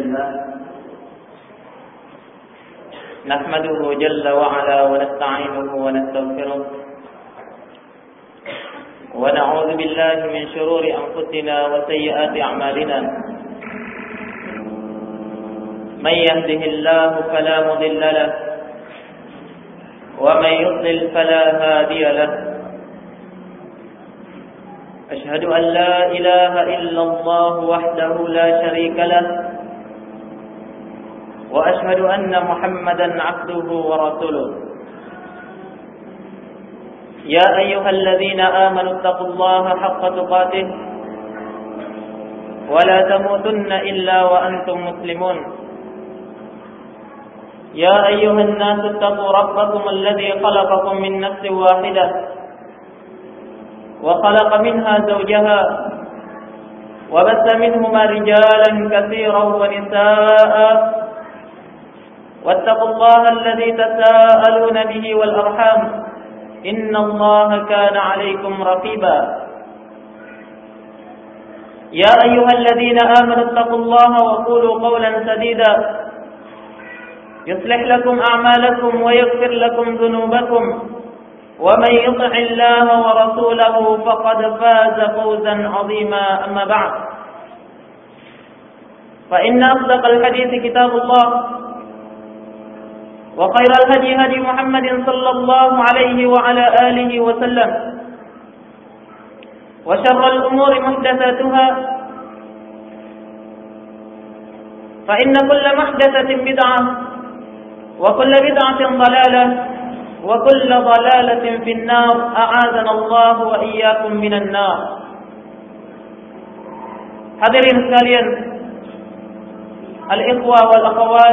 لله نحمده جل وعلا ونستعينه ونستغفره ونعوذ بالله من شرور أنفسنا وسيئات أعمالنا من يهده الله فلا مضل له ومن يضلل فلا هادي له أشهد أن لا إله إلا الله وحده لا شريك له وأشهد أن محمدا عبده ورسوله يا أيها الذين آمنوا اتقوا الله حق تقاته ولا تموتن إلا وأنتم مسلمون يا أيها الناس اتقوا ربكم الذي خلقكم من نفس واحدة وخلق منها زوجها وبث منهما رجالا كثيرا ونساء واتقوا الله الذي تساءلون به والأرحام إن الله كان عليكم رقيبا يا أيها الذين آمنوا اتقوا الله وقولوا قولا سديدا يصلح لكم أعمالكم ويغفر لكم ذنوبكم ومن يطع الله ورسوله فقد فاز فوزا عظيما أما بعد فإن أصدق الحديث كتاب الله وخير الهدي هدي محمد صلى الله عليه وعلى آله وسلم وشر الأمور محدثاتها فإن كل محدثة بدعة وكل بدعة ضلالة وكل ضلالة في النار أعاذنا الله وإياكم من النار. Hadirin sekalian, al-ikhwah wal akhawat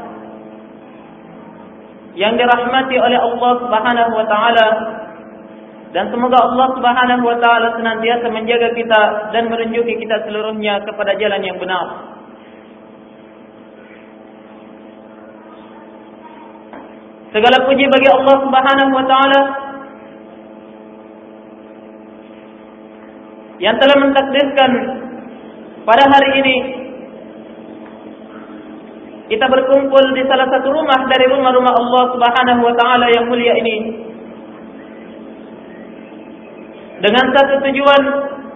yang dirahmati oleh Allah Subhanahu wa taala, dan semoga Allah Subhanahu wa taala senantiasa menjaga kita dan menunjuki kita seluruhnya kepada jalan yang benar. Segala puji bagi Allah Subhanahu wa taala yang telah mentakdirkan pada hari ini kita berkumpul di salah satu rumah dari rumah-rumah Allah Subhanahu wa taala yang mulia ini dengan satu tujuan,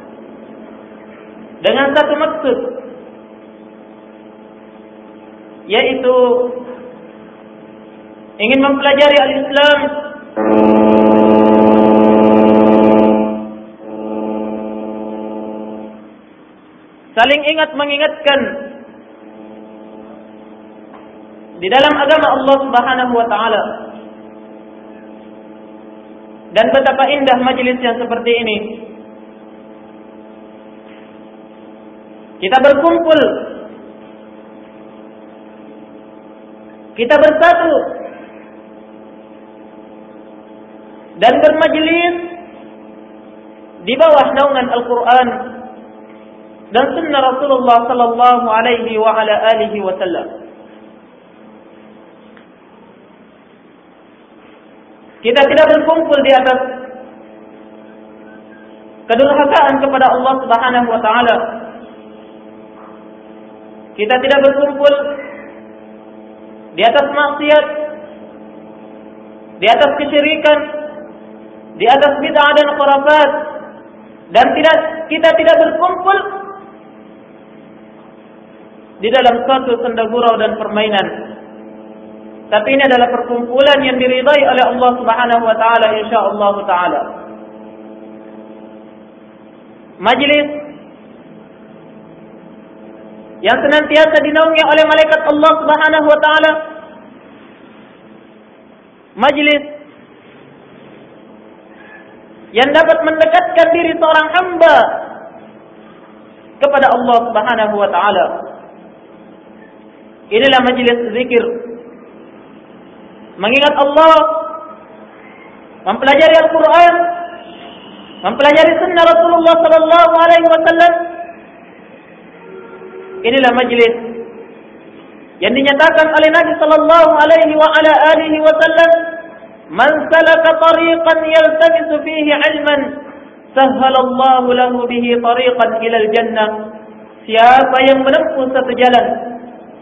dengan satu maksud, yaitu ingin mempelajari al-Islam saling ingat mengingatkan di dalam agama Allah Subhanahu wa taala. Dan betapa indah majelis yang seperti ini. Kita berkumpul, kita bersatu dan bermajelis di bawah naungan Al-Quran dan sunnah Rasulullah sallallahu alaihi wa ala alihi wasallam. Kita tidak berkumpul di atas kedurhakaan kepada Allah Subhanahu wa taala. Kita tidak berkumpul di atas maksiat, di atas kesyirikan, di atas bid'ah dan khurafat, dan kita tidak berkumpul di dalam suatu senda gurau dan permainan. Tapi ini adalah perkumpulan yang diridai oleh Allah Subhanahu wa taala insyaallah taala. Majlis yang senantiasa dinaungi oleh malaikat Allah Subhanahu wa taala. Majlis yang dapat mendekatkan diri seorang hamba kepada Allah Subhanahu wa taala. Inilah majlis zikir, mengingat Allah, mempelajari Al-Quran, mempelajari sunnah Rasulullah sallallahu alaihi wasallam. Inilah majlis yang dinyatakan oleh Nabi sallallahu alaihi wa ala alihi wasallam, "Man salaka tariqan yaltamisu fihi 'ilman, sahhalallahu lahu bihi tariqan ila al-jannah." Siapa yang menempuh satu jalan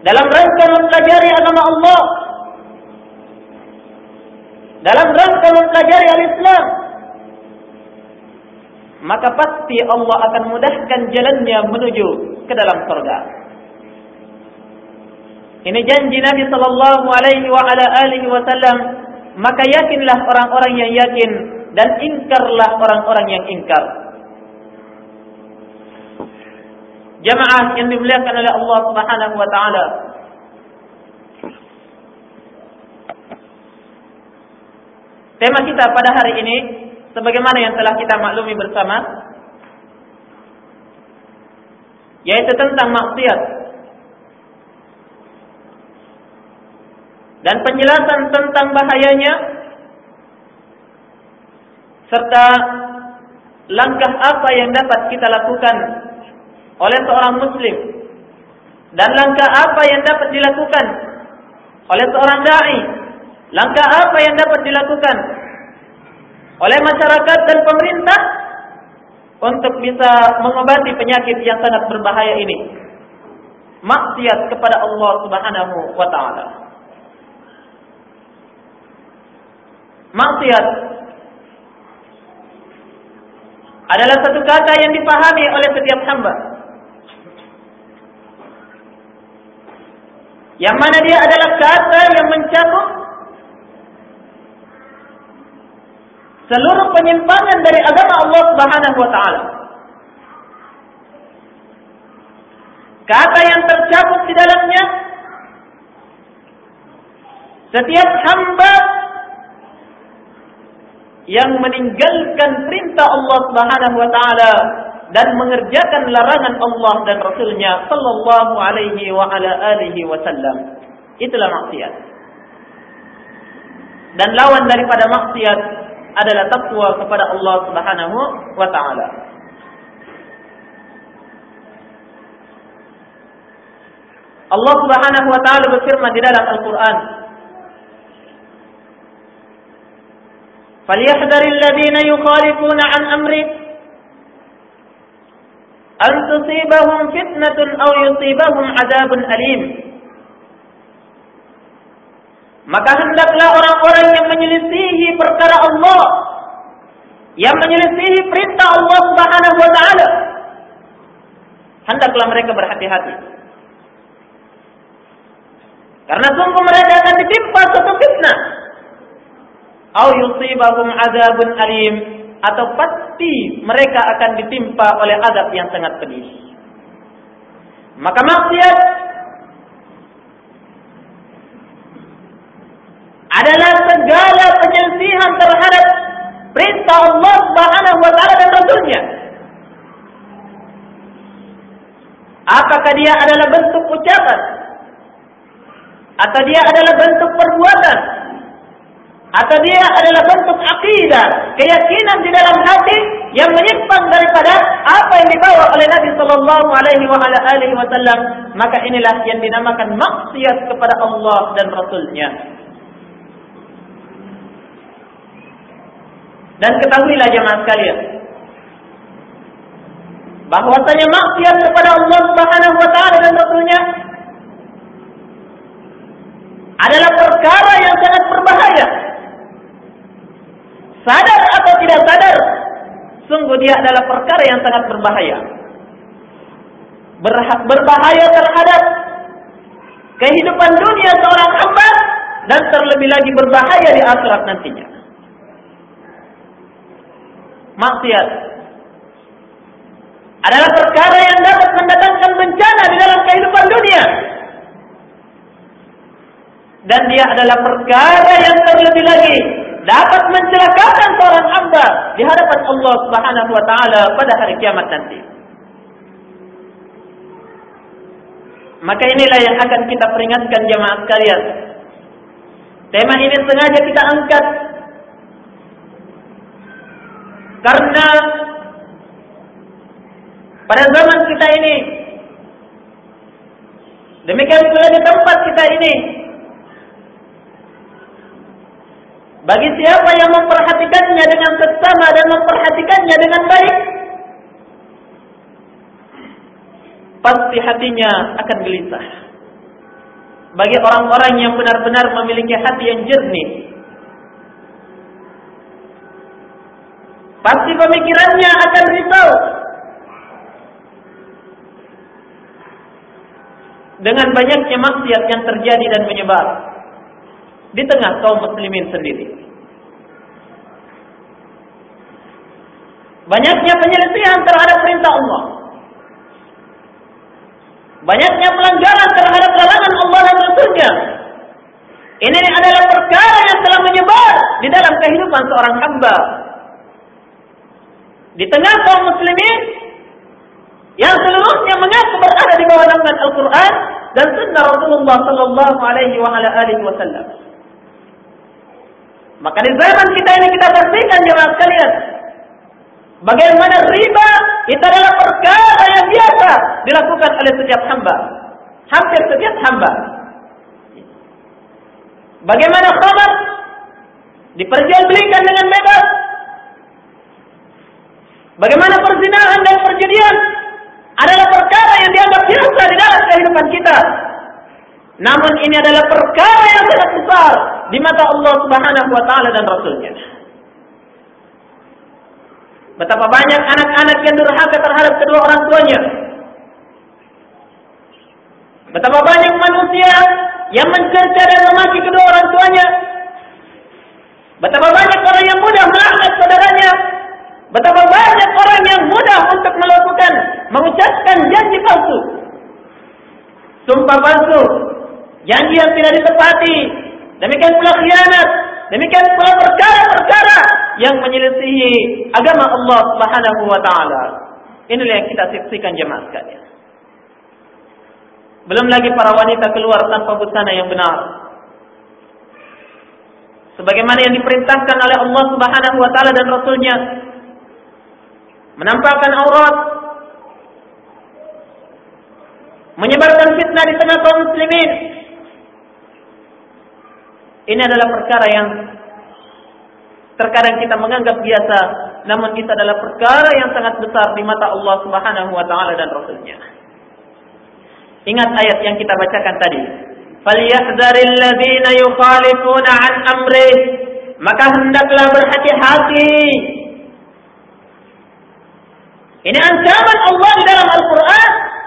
dalam rangka mempelajari agama Allah, dalam rangka mempelajari al-Islam, maka pasti Allah akan mudahkan jalannya menuju ke dalam surga. Ini janji Nabi sallallahu alaihi wa ala alihi wasallam. Maka yakinlah orang-orang yang yakin dan ingkarlah orang-orang yang ingkar. Jamaah yang dimuliakan oleh Allah Subhanahu wa taala. Tema kita pada hari ini sebagaimana yang telah kita maklumi bersama, yaitu tentang maksiat dan penjelasan tentang bahayanya serta langkah apa yang dapat kita lakukan oleh seorang muslim dan langkah apa yang dapat dilakukan oleh seorang dai, langkah apa yang dapat dilakukan oleh masyarakat dan pemerintah untuk bisa mengobati penyakit yang sangat berbahaya ini, maksiat kepada Allah Subhanahu wa taala. Maksiat adalah satu kata yang dipahami oleh setiap hamba, yang mana dia adalah kata yang mencakup seluruh penyimpangan dari agama Allah Subhanahu wa taala. Kata yang tercakup di dalamnya, setiap hamba yang meninggalkan perintah Allah Subhanahu wa taala dan mengerjakan larangan Allah dan Rasulnya sallallahu alaihi wa ala alihi wasallam, itulah maksiat. Dan lawan daripada maksiat adalah takwa kepada Allah Subhanahu wa taala. Allah Subhanahu wa taala berfirman di dalam Al-Qur'an, فَلْيَحْذَرِ الَّذِينَ يُخَالِفُونَ عَنْ أَمْرِهِ أَنْ تُصِيبَهُمْ فِتْنَةٌ أَوْ يُصِيبَهُمْ عَذَابٌ أَلِيمٌ. Maka hendaklah orang-orang yang menyelisihi perkara Allah, yang menyelisihi perintah Allah Subhanahu wa taala, hendaklah mereka berhati-hati. Karena sungguh mereka akan ditimpa suatu fitnah, au yusibahum adzabun alim, atau pasti mereka akan ditimpa oleh azab yang sangat pedih. Maka maksiat adalah segala penyelisihan terhadap perintah Allah Subhanahu wa taala dan Rasulnya. Apakah dia adalah bentuk ucapan, atau dia adalah bentuk perbuatan, atau dia adalah bentuk akidah, keyakinan di dalam hati yang menyimpang daripada apa yang dibawa oleh Nabi sallallahu alaihi wasallam, maka inilah yang dinamakan maksiat kepada Allah dan Rasulnya. Dan ketahuilah jemaah sekalian, bahwasanya maksiat kepada Allah Subhanahu wa taala dan Rasulnya adalah perkara yang sangat berbahaya. Sadar atau tidak sadar, sungguh dia adalah perkara yang sangat berbahaya. Berbahaya terhadap kehidupan dunia seorang hamba, dan terlebih lagi berbahaya di akhirat nantinya. Maksiat adalah perkara yang dapat mendatangkan bencana di dalam kehidupan dunia, dan dia adalah perkara yang terlebih lagi dapat mencelakakan seorang hamba di hadapan Allah Subhanahu wa taala pada hari kiamat nanti. Maka inilah yang akan kita peringatkan jemaah sekalian. Tema ini sengaja kita angkat karena pada zaman kita ini, demikian pula di tempat kita ini, bagi siapa yang memperhatikannya dengan seksama dan memperhatikannya dengan baik, pasti hatinya akan gelisah. bagi orang-orang yang benar-benar memiliki hati yang jernih. Pasti pemikirannya akan risau dengan banyaknya maksiat yang terjadi dan menyebar di tengah kaum muslimin sendiri. Banyaknya penyelisihan terhadap perintah Allah, banyaknya pelanggaran terhadap larangan Allah dan Rasul-Nya. Ini adalah perkara yang telah menyebar di dalam kehidupan seorang hamba di tengah kaum muslimin yang seluruhnya mengaku berada di bawah naungan Al-Quran dan sunnah Rasulullah sallallahu alaihi wasallam. Maka di zaman kita ini kita pastikan jemaah sekalian, bagaimana riba itu adalah perkara yang biasa dilakukan oleh setiap hamba, hampir setiap hamba. Bagaimana khamar diperjualbelikan dengan bebas, bagaimana perzinahan dan perjudian adalah perkara yang dianggap biasa di dalam kehidupan kita. Namun ini adalah perkara yang sangat besar di mata Allah Subhanahu wa taala dan Rasul-Nya. Betapa banyak anak-anak yang durhaka terhadap kedua orang tuanya. Betapa banyak manusia yang mencerca dan memaki kedua orang tuanya. Betapa banyak orang yang mudah melaknat saudaranya. Betapa banyak orang yang mudah untuk mengucapkan janji palsu, sumpah palsu, janji yang tidak ditepati. Demikian pula khianat, demikian pula perkara-perkara yang menyelisihi agama Allah Subhanahu wa taala. Inilah yang kita saksikan jemaah sekalian. Belum lagi para wanita keluar tanpa busana yang benar, sebagaimana yang diperintahkan oleh Allah Subhanahu wa taala dan Rasul-Nya, menampakkan aurat, menyebarkan fitnah di tengah kaum muslimin. Ini adalah perkara yang terkadang kita menganggap biasa, namun itu adalah perkara yang sangat besar di mata Allah Subhanahu wa taala dan Rasul-Nya. Ingat ayat yang kita bacakan tadi, "Falyahdharil ladzina yukhalifuna 'an amrih", maka hendaklah berhati-hati. Ini ancaman Allah di dalam Al-Quran.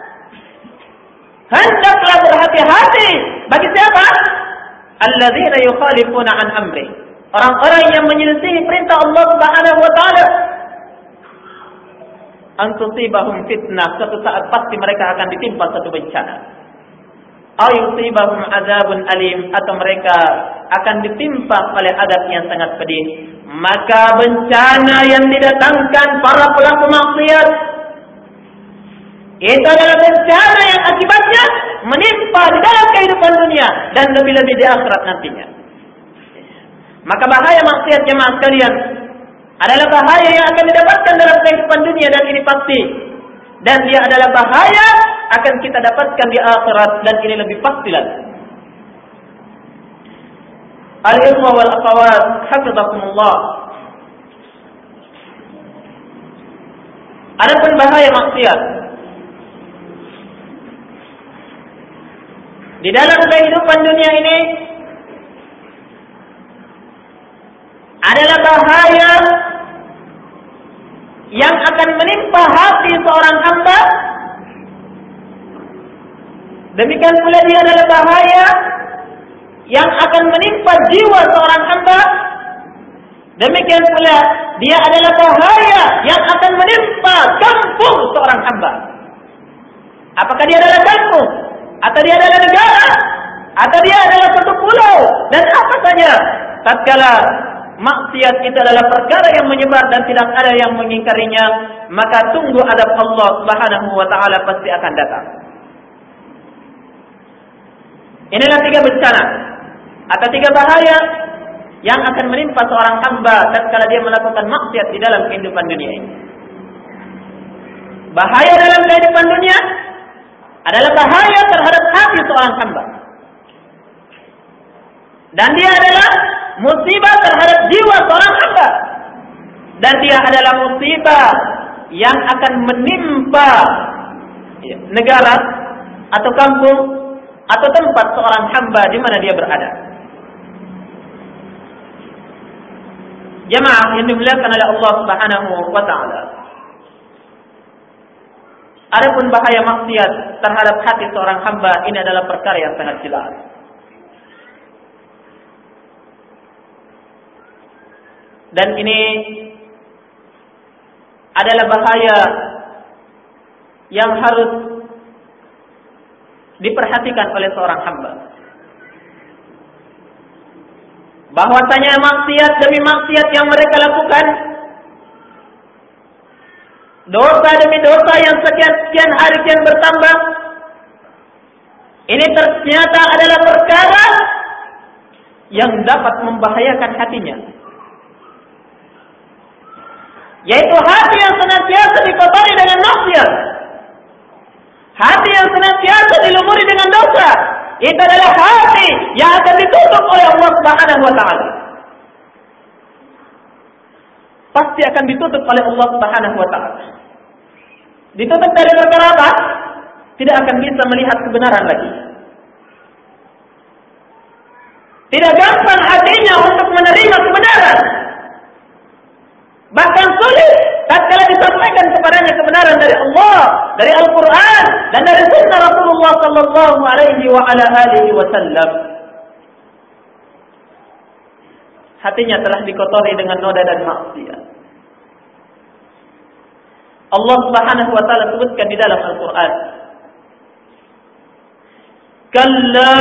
Hendaklah berhati-hati. Bagi siapa? Alladzina yukhalifuna 'an amrih, orang-orang yang menyelisihi perintah Allah Subhanahu wa taala. An tusibahum fitnah, suatu saat pasti mereka akan ditimpa satu bencana. Aw yusibahum adzabun alim, atau mereka akan ditimpa oleh adab yang sangat pedih. Maka bencana yang didatangkan para pelaku maksiat itu adalah bencana yang akibatnya menimpa di dalam kehidupan dunia dan lebih-lebih di akhirat nantinya. Maka bahaya maksiat jemaah sekalian adalah bahaya yang akan didapatkan dalam kehidupan dunia, dan ini pasti. Dan dia adalah bahaya akan kita dapatkan di akhirat, dan ini lebih pasti lagi. Al-ikhwa wal akhawat, hafizakumullah. Adapun bahaya maksiat di dalam kehidupan dunia ini adalah bahaya yang akan menimpa hati seorang hamba. Demikian pula dia adalah bahaya yang akan menimpa jiwa seorang hamba. Demikian pula dia adalah bahaya yang akan menimpa kampung seorang hamba. Apakah dia adalah kampung, atau dia adalah negara, atau dia adalah satu pulau, dan apa saja, tatkala maksiat itu adalah perkara yang menyebar dan tidak ada yang mengingkarinya, maka tunggu adab Allah Subhanahu wa taala pasti akan datang. Inilah 3 bencana atau 3 bahaya yang akan menimpa seorang hamba tatkala dia melakukan maksiat di dalam kehidupan dunia ini. Bahaya dalam kehidupan dunia adalah bahaya terhadap hati seorang hamba, dan dia adalah musibah terhadap jiwa seorang hamba, dan dia adalah musibah yang akan menimpa negara atau kampung atau tempat seorang hamba di mana dia berada. Jamaah yang dimuliakan oleh Allah Subhanahu wa taala. Adapun bahaya maksiat terhadap hati seorang hamba ini adalah perkara yang sangat jelas. Dan ini adalah bahaya yang harus diperhatikan oleh seorang hamba. Bahwasanya maksiat demi maksiat yang mereka lakukan, dosa demi dosa yang sekian hari kian bertambah, ini ternyata adalah perkara yang dapat membahayakan hatinya. Yaitu hati yang senantiasa dikotori dengan maksiat, hati yang senantiasa dilumuri dengan dosa, itu adalah hati yang akan ditutup oleh Allah Subhanahu wa taala. Pasti akan ditutup oleh Allah Subhanahu wa taala. Ditutup dari perkara apa? Tidak akan bisa melihat kebenaran lagi. Tidak gampang hatinya untuk menerima kebenaran. Bahkan sulit tatkala disampaikan kepadanya kebenaran dari Allah, dari Al-Quran, dan dari sunnah Rasulullah sallallahu alaihi wa ala alihi wasallam. Hatinya telah dikotori dengan noda dan maksiat. Allah Subhanahu wa taala sebutkan di dalam Al-Quran, "Kalla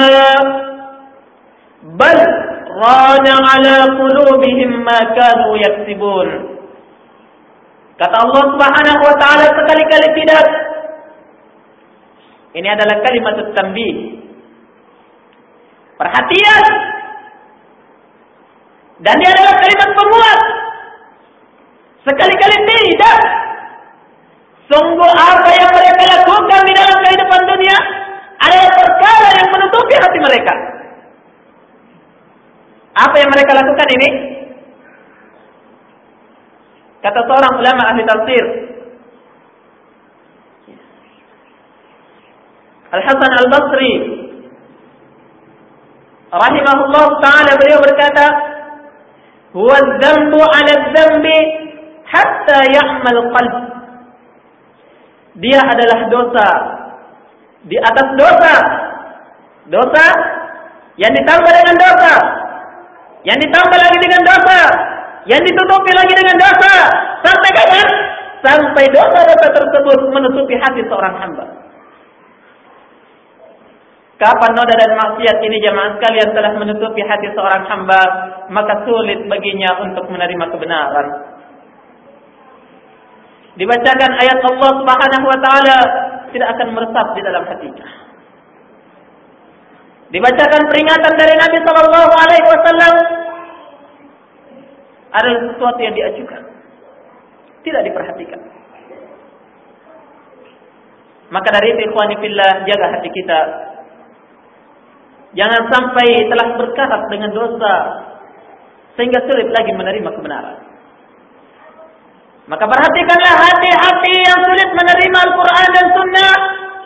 bal rana ala qulubihim ma kanu yaksibun." Kata Allah Subhanahu wa taala sekali-kali tidak. Ini adalah kalimat tanbih. Perhatian. Dan dia adalah kalimat penguat. Sekali-kali tidak. Sungguh apa yang mereka lakukan di dalam kehidupan dunia adalah perkara yang menutupi hati mereka. Apa yang mereka lakukan ini? Kata seorang ulama ahli tafsir, Al-Hasan Al-Basri rahimahullah ta'ala, beliau berkata, "Huwa adz-dzambu 'ala adz-dzambi hatta ya'mal qalb." Dia adalah dosa di atas dosa. Dosa yang ditambah dengan dosa, yang ditambah lagi dengan dosa, yang ditutupi lagi dengan dosa. Sampai kapan? Sampai dosa-dosa tersebut menutupi hati seorang hamba. Kapan noda dan maksiat ini jamaah sekalian telah menutupi hati seorang hamba, maka sulit baginya untuk menerima kebenaran. Dibacakan ayat Allah Subhanahu wa taala, tidak akan meresap di dalam hatinya. Dibacakan peringatan dari Nabi sallallahu alaihi wasallam, adalah sesuatu yang diajukan, tidak diperhatikan. Maka dari itu ikhwani fillah, jaga hati kita. Jangan sampai telah berkarat dengan dosa sehingga sulit lagi menerima kebenaran. Maka perhatikanlah hati-hati yang sulit menerima Al-Quran dan Sunnah.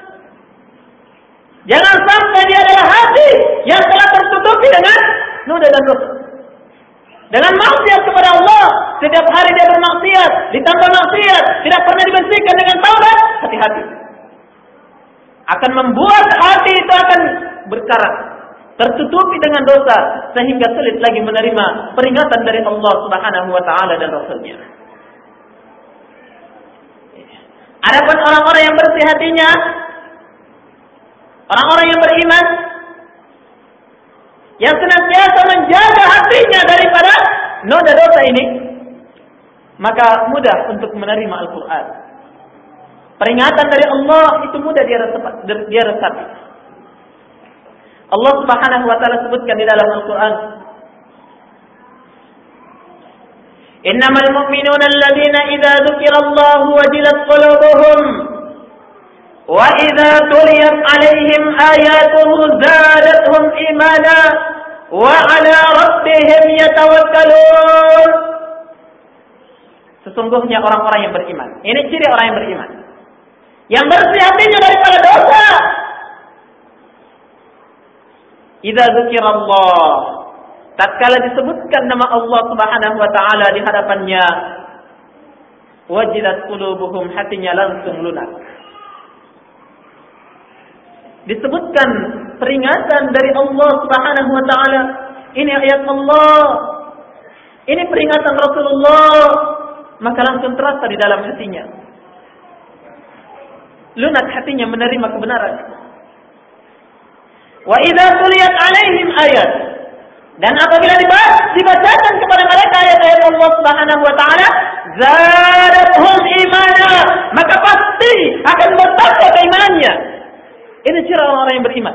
Jangan sampai dia adalah hati yang telah tertutupi dengan noda dan dosa, dengan maksiat kepada Allah. Setiap hari dia bermaksiat, ditambah maksiat, tidak pernah dibersihkan dengan taubat. Hati-hati, akan membuat hati itu akan berkarat, tertutupi dengan dosa, sehingga sulit lagi menerima peringatan dari Allah Subhanahu wa taala dan Rasul-Nya. Adapun orang-orang yang bersih hatinya, orang-orang yang beriman, yang senantiasa menjaga hatinya daripada noda dosa ini, maka mudah untuk menerima Al-Quran. Peringatan dari Allah itu mudah dia resapi. Allah Subhanahu wa taala sebutkan di dalam Al-Quran, "Innamal mu'minuna alladziina idza dzukirallahu wajilat qulubuhum wa idza tuliyat 'alaihim ayatuhu zadatuhum imana wa 'ala rabbihim yatawakkalun." Sesungguhnya orang-orang yang beriman. Ini ciri orang yang beriman, yang bersih hatinya daripada dosa. idza dzukirallah, tatkala disebutkan nama Allah Subhanahu wa taala di hadapannya, wajilat qulubuhum, hatinya langsung lunak. Disebutkan peringatan dari Allah Subhanahu wa taala. Ini ayat Allah. Ini peringatan Rasulullah, maka langsung terasa di dalam hatinya. Lunak hatinya menerima kebenaran. Wa idza tuliyat alaihim ayat, dan apabila dibacakan kepada mereka ayat-ayat Allah Subhanahu wa taala, zadatuhum imana, maka pasti akan bertambah keimanannya. Ini ciri orang-orang yang beriman.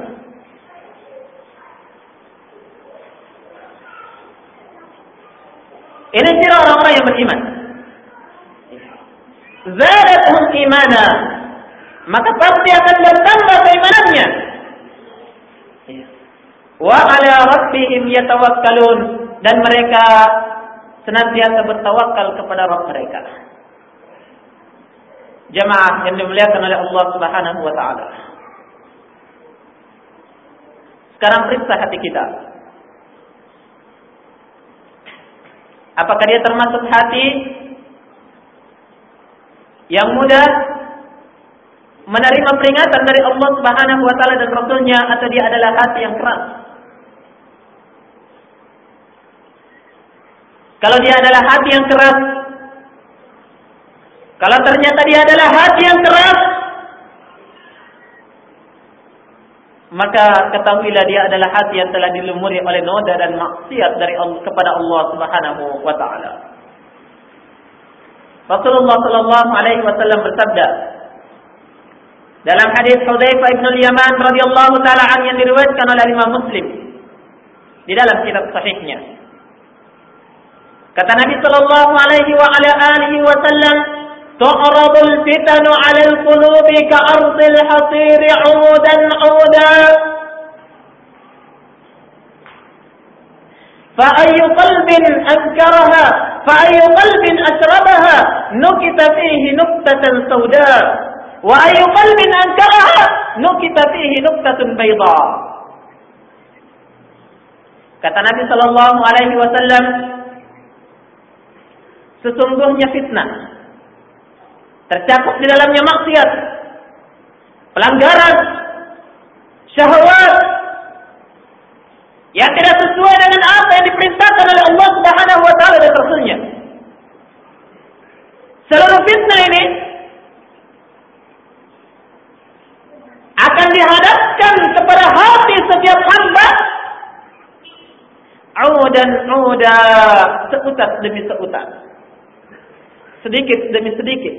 Ini ciri orang-orang yang beriman. Zadatuhum imana, maka pasti akan bertambah keimanannya. Wa ala rabbihim yatawakkalun, dan mereka senantiasa bertawakal kepada Rabb mereka. Jamaah yang dimuliakan oleh Allah Subhanahu wa taala. Sekarang periksa hati kita. Apakah dia termasuk hati yang mudah menerima peringatan dari Allah Subhanahu wa taala dan Rasulnya, atau dia adalah hati yang keras? Kalau dia adalah hati yang keras, kalau ternyata dia adalah hati yang keras, maka ketahuilah dia adalah hati yang telah dilumuri oleh noda dan maksiat dari Allah kepada Allah Subhanahu wa taala. Rasulullah sallallahu alaihi wasallam bersabda dalam hadis Hudzaifah bin al-Yaman radhiyallahu taala anhu yang diriwayatkan oleh Imam Muslim di dalam kitab sahihnya. Kata Nabi sallallahu alaihi wa ala alihi wasallam, tu'radul fitanu 'alal qulubi ka'ardil hasiri 'udan 'uda. Fa ayyu qalbin ankaraha fa ayyu qalbin ashrabaha nukita fihi nuktatan sauda wa ayyu qalbin ankaraha nukita fihi nuktatun bayda. Kata Nabi sallallahu alaihi wasallam, sesungguhnya fitnah tercakup di dalamnya maksiat, pelanggaran, syahwat yang tidak sesuai dengan apa yang diperintahkan oleh Allah Subhanahu wa taala dan Rasulnya. Seluruh fitnah ini akan dihadapkan kepada hati setiap hamba, audan auda, seutat demi seutat, sedikit demi sedikit,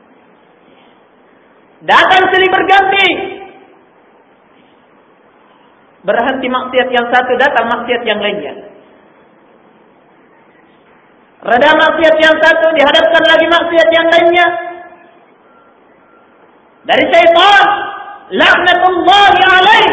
datang silih berganti. Berhenti maksiat yang satu, datang maksiat yang lainnya. Reda maksiat yang satu, dihadapkan lagi maksiat yang lainnya. Dari syaitan, laknatullahi alaih.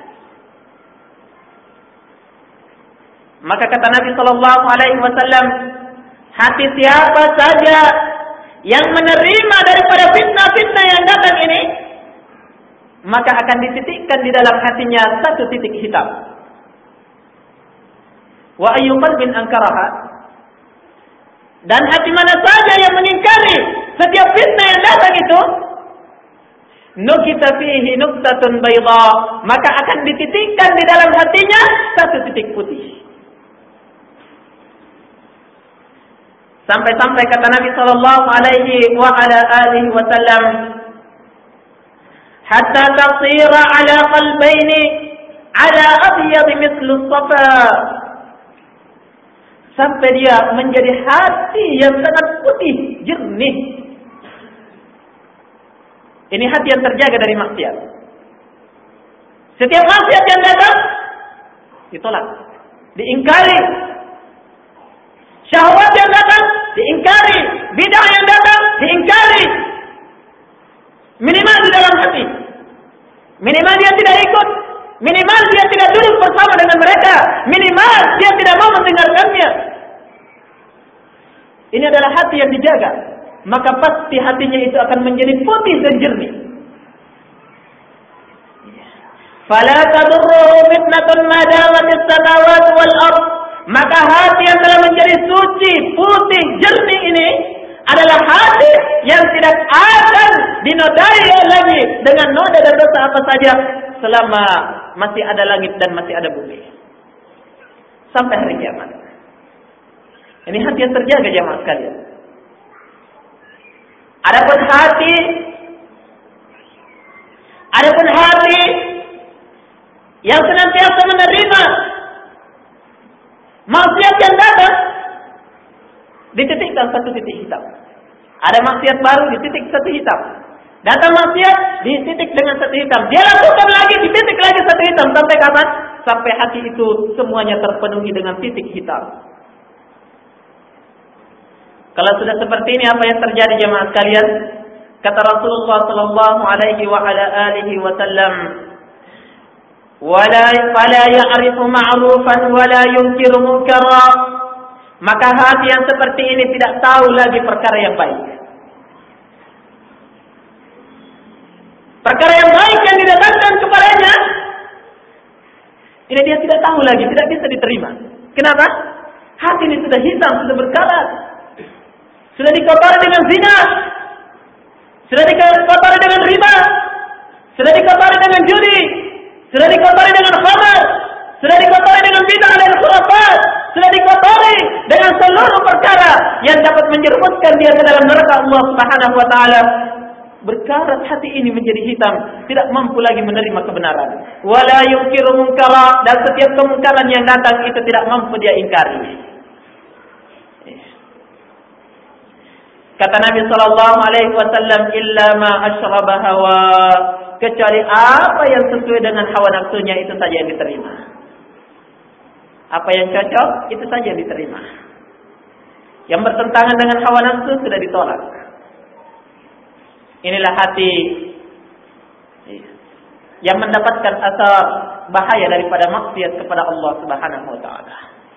Maka kata Nabi sallallahu alaihi wasallam, hati siapa saja yang menerima daripada fitnah-fitnah yang datang ini, maka akan dititikkan di dalam hatinya satu titik hitam. Wa ayyu qalbin ankaraha, dan hati mana saja yang mengingkari setiap fitnah yang datang itu, nukita fihi nuktatun bayda, maka akan dititikkan di dalam hatinya satu titik putih. Sampai-sampai kata Nabi sallallahu alaihi wa ala alihi wasallam, hatta tasira ala qalbaini ala abyad mithlu safa, sampai dia menjadi hati yang sangat putih jernih. Ini hati yang terjaga dari maksiat. Setiap maksiat yang datang ditolak, diingkari. Syahwat yang datang diingkari, bid'ah yang datang diingkari. Minimal di dalam hati, minimal dia tidak ikut, minimal dia tidak duduk bersama dengan mereka, minimal dia tidak mau mendengarkannya. Ini adalah hati yang dijaga, maka pasti hatinya itu akan menjadi putih dan jernih. fala tadurruhu fitnatun ma damatis samawati wal ard. Maka hati yang telah menjadi suci, putih, jernih ini adalah hati yang tidak akan dinodai lagi dengan noda dan dosa apa saja selama masih ada langit dan masih ada bumi. Sampai hari kiamat. Ini hati yang terjaga jemaah sekalian. Adapun hati yang senantiasa menerima maksiat yang datang, dititikkan satu titik hitam. Ada maksiat baru, dititik satu hitam. Datang maksiat, dititik dengan satu hitam. Dia lakukan lagi, dititik lagi satu hitam. Sampai kapan? Sampai hati itu semuanya terpenuhi dengan titik hitam. Kalau sudah seperti ini, apa yang terjadi jemaah sekalian? Kata Rasulullah sallallahu alaihi wa ala alihi wasallam, "Fala ya'rifu ma'rufan wa la yunkiru munkara." Maka hati yang seperti ini tidak tahu lagi perkara yang baik. Perkara yang baik yang didatangkan kepadanya, ini dia tidak tahu lagi, tidak bisa diterima. Kenapa? Hati ini sudah hitam, sudah berkarat. Sudah dikotori dengan zina. Sudah dikotori dengan riba. Sudah dikotori dengan judi. Sudah dikotori dengan khamar. Sudah dikotori dengan bid'ah dan khurafat. Sudah dikotori dengan seluruh perkara yang dapat menjerumuskan dia ke dalam neraka Allah Subhanahu wa taala. Berkarat hati ini menjadi hitam, tidak mampu lagi menerima kebenaran. Wala yunkiru munkara, dan setiap kemungkaran yang datang itu tidak mampu dia ingkari. Kata Nabi sallallahu alaihi wasallam, illa ma asyraba hawa, kecuali apa yang sesuai dengan hawa nafsunya itu saja yang diterima. Apa yang cocok itu saja yang diterima. Yang bertentangan dengan hawa nafsu sudah ditolak. Inilah hati yang mendapatkan asar bahaya daripada maksiat kepada Allah Subhanahu wa taala.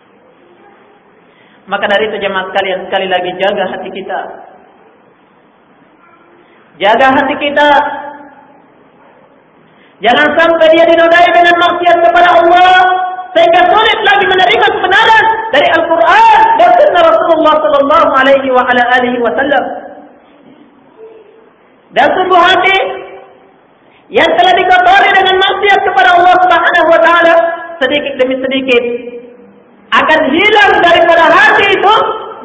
Maka dari itu jemaah sekalian, sekali lagi jaga hati kita. Jaga hati kita. Jangan sampai dia dinodai dengan maksiat kepada Allah sehingga sulit lagi menerima kebenaran dari Al-Quran dan Sunnah Rasulullah sallallahu alaihi wa ala alihi wasallam. Dan sungguh hati yang telah dikotori dengan maksiat kepada Allah Subhanahu wa taala, sedikit demi sedikit akan hilang daripada hati itu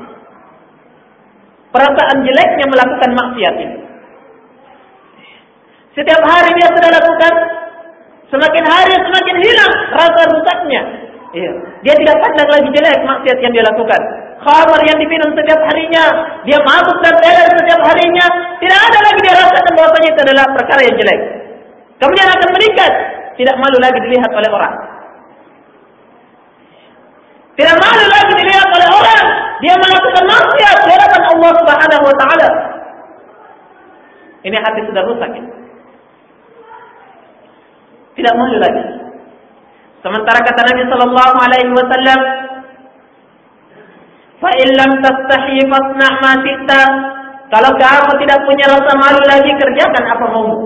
perasaan jeleknya melakukan maksiat ini. Setiap hari dia sudah lakukan, semakin hari semakin hilang rasa rusaknya. Iya. Dia tidak pandang lagi jelek maksiat yang dia lakukan. Khamar yang diminum setiap harinya, dia mabuk dan teler setiap harinya, tidak ada lagi dia rasakan bahwasanya itu adalah perkara yang jelek. Kemudian akan meningkat, tidak malu lagi dilihat oleh orang. Tidak malu lagi dilihat oleh orang, dia melakukan maksiat di hadapan Allah Subhanahu wa taala. Ini hati sudah rusak. Tidak malu lagi. Sementara kata Nabi sallallahu alaihi wasallam, "Fa in lam tastahi fasna' ma syi'ta." Kalau kamu tidak punya rasa malu lagi, kerjakan apa maumu.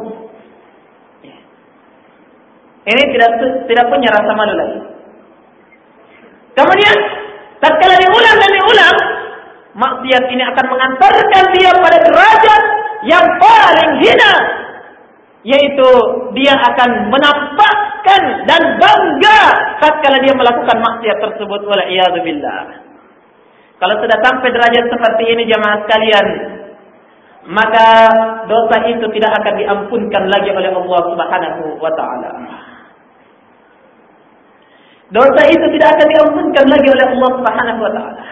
Ini tidak punya rasa malu lagi. Kemudian, tatkala diulang dan diulang, maksiat ini akan mengantarkan dia pada derajat yang paling hina, yaitu dia akan menampakkan dan bangga tatkala dia melakukan maksiat tersebut, wal iyad billah. Kalau sudah sampai derajat seperti ini jemaah sekalian, maka dosa itu tidak akan diampunkan lagi oleh Allah Subhanahu wa taala. Dosa itu tidak akan diampunkan lagi oleh Allah Subhanahu wa taala.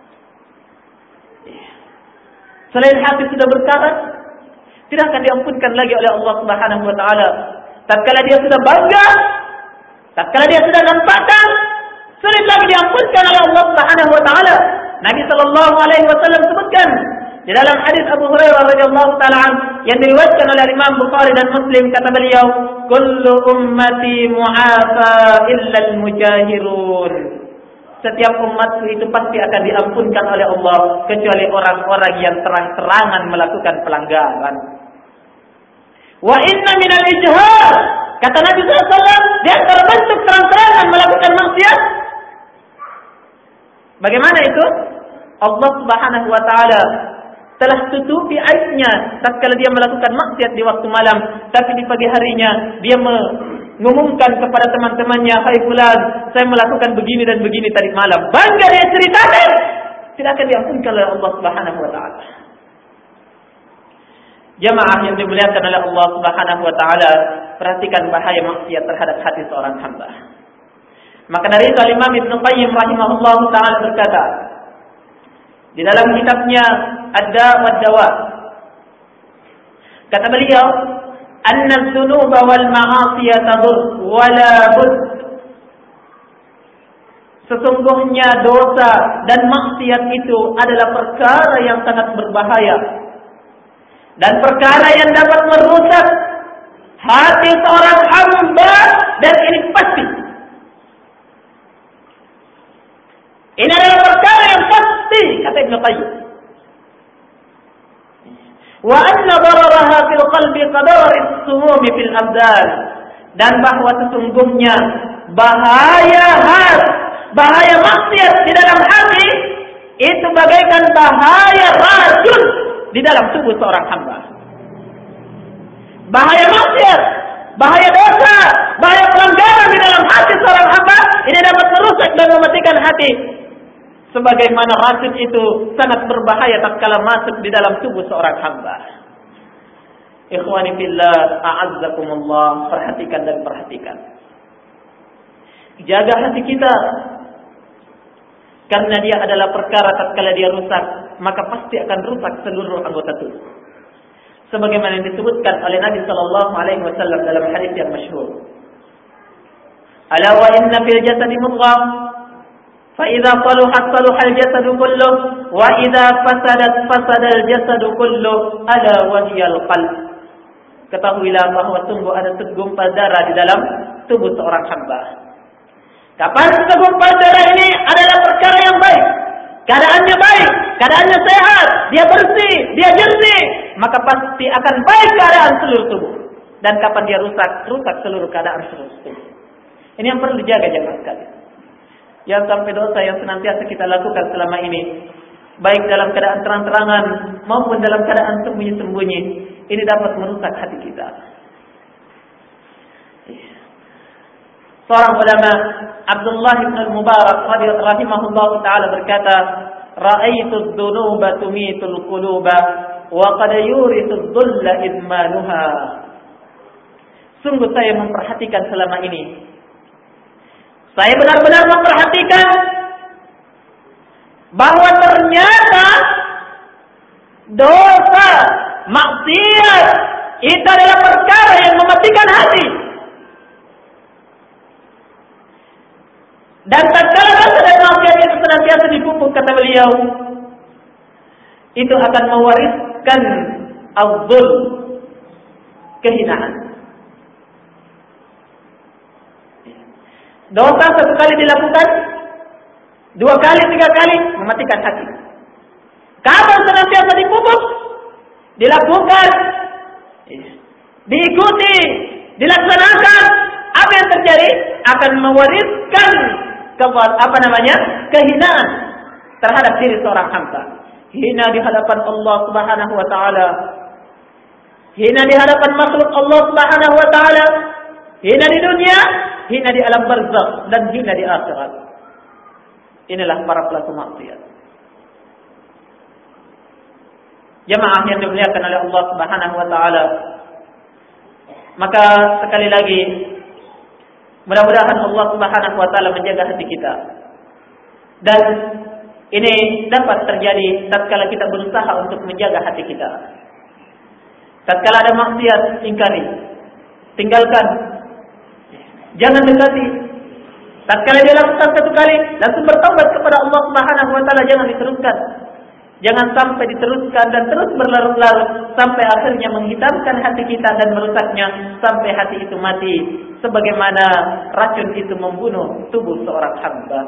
Selain hati sudah berkarat, tidak akan diampunkan lagi oleh Allah Subhanahu wa taala. Tatkala dia sudah bangga, tatkala dia sudah nampakkan, sulit lagi diampunkan oleh Allah Subhanahu wa taala. Nabi sallallahu alaihi wasallam sebutkan di dalam hadis Abu Hurairah radhiyallahu taala yang diriwayatkan oleh Imam Bukhari dan Muslim, kata beliau, "Kullu ummati mu'afa illa al-mujahirun." Setiap umatku itu pasti akan diampunkan oleh Allah kecuali orang-orang yang terang-terangan melakukan pelanggaran. Wa inna minal ijhar, Kata Nabi SAW, di antara bentuk terang-terangan melakukan maksiat. Bagaimana itu? Allah Subhanahu wa taala telah tutupi aibnya tatkala dia melakukan maksiat di waktu malam, tapi di pagi harinya dia mengumumkan kepada teman-temannya, "Hai fulan, saya melakukan begini dan begini tadi malam." Bangga dia ceritakan, tidak akan diampunkan oleh Allah Subhanahu wa taala. Jamaah yang dimuliakan oleh Allah Subhanahu wa taala, perhatikan bahaya maksiat terhadap hati seorang hamba. Maka dari itu Imam Ibnu Qayyim rahimahullah taala berkata di dalam kitabnya Ad-Da' wad-Dawa, kata beliau, "Anna adz-dzunuba wal ma'asiya tadur wa la bud." Sesungguhnya dosa dan maksiat itu adalah perkara yang sangat berbahaya dan perkara yang dapat merusak hati seorang hamba, dan ini pasti. Ini adalah perkara yang pasti, kata Ibnu Qayyim. Wa anna dararaha fil qalbi qadaris sumumi fil abdan, dan bahwa sesungguhnya bahaya maksiat di dalam hati itu bagaikan bahaya racun di dalam tubuh seorang hamba. Bahaya maksiat, bahaya dosa, bahaya pelanggaran di dalam hati seorang hamba ini dapat merusak dan mematikan hati. Sebagaimana racun itu sangat berbahaya tatkala masuk di dalam tubuh seorang hamba. Ikhwani fillah, a'azzakumullah, perhatikan dan perhatikan. Jaga hati kita, karena dia adalah perkara tatkala dia rusak, maka pasti akan rusak seluruh anggota tubuh. Sebagaimana yang disebutkan oleh Nabi sallallahu alaihi wasallam dalam hadis yang masyhur. Ala wa inna fil jasadi mudghah, fa idza saluhat saluhal jasadu kulluh, wa idza fasadat fasadal jasadu kulluh, ala wa hiyal qalb. Ketahuilah bahwa sungguh ada segumpal darah di dalam tubuh seorang hamba. Kapan segumpal darah ini adalah perkara yang baik, keadaannya baik, keadaannya sehat, dia bersih, dia jernih, maka pasti akan baik keadaan seluruh tubuh. Dan kapan dia rusak seluruh keadaan seluruh tubuh. Ini yang perlu dijaga jemaah sekalian. Yang sampai dosa yang senantiasa kita lakukan selama ini, baik dalam keadaan terang-terangan maupun dalam keadaan sembunyi-sembunyi, ini dapat merusak hati kita. Seorang ulama, Abdullah bin Al-Mubarak rahimahullah ta'ala berkata, "Ra'aitu adz-dzunuba tumitul quluba wa qad yurithu adh-dhulla idmanuha." Sungguh saya memperhatikan selama ini. Saya benar-benar memperhatikan bahwa ternyata dosa, maksiat itu adalah perkara yang mematikan hati. Dan tatkala dosa dan maksiat itu senantiasa dipupuk, kata beliau, itu akan mewariskan al-dhul, kehinaan. Dosa satu kali dilakukan, 2 kali, 3 kali, mematikan hati. Kapan senantiasa dipupuk, dilakukan, diikuti, dilaksanakan, apa yang terjadi? Akan mewariskan kehinaan terhadap diri seorang hamba. Hina di hadapan Allah Subhanahu wa taala, hina di hadapan makhluk Allah Subhanahu wa taala, hina di dunia, hina di alam barzakh, dan hina di akhirat. Inilah para pelaku maksiat. Jemaah yang dimuliakan oleh Allah Subhanahu wa taala, maka sekali lagi mudah-mudahan Allah Subhanahu wa taala menjaga hati kita. Dan ini dapat terjadi tatkala kita berusaha untuk menjaga hati kita. Tatkala ada maksiat, ingkari, tinggalkan, jangan dekati. Tatkala dia lakukan 1 kali, langsung bertaubat kepada Allah Subhanahu wa taala, jangan diteruskan. Jangan sampai diteruskan dan terus berlarut-larut sampai akhirnya menghitamkan hati kita dan merusaknya sampai hati itu mati, sebagaimana racun itu membunuh tubuh seorang hamba.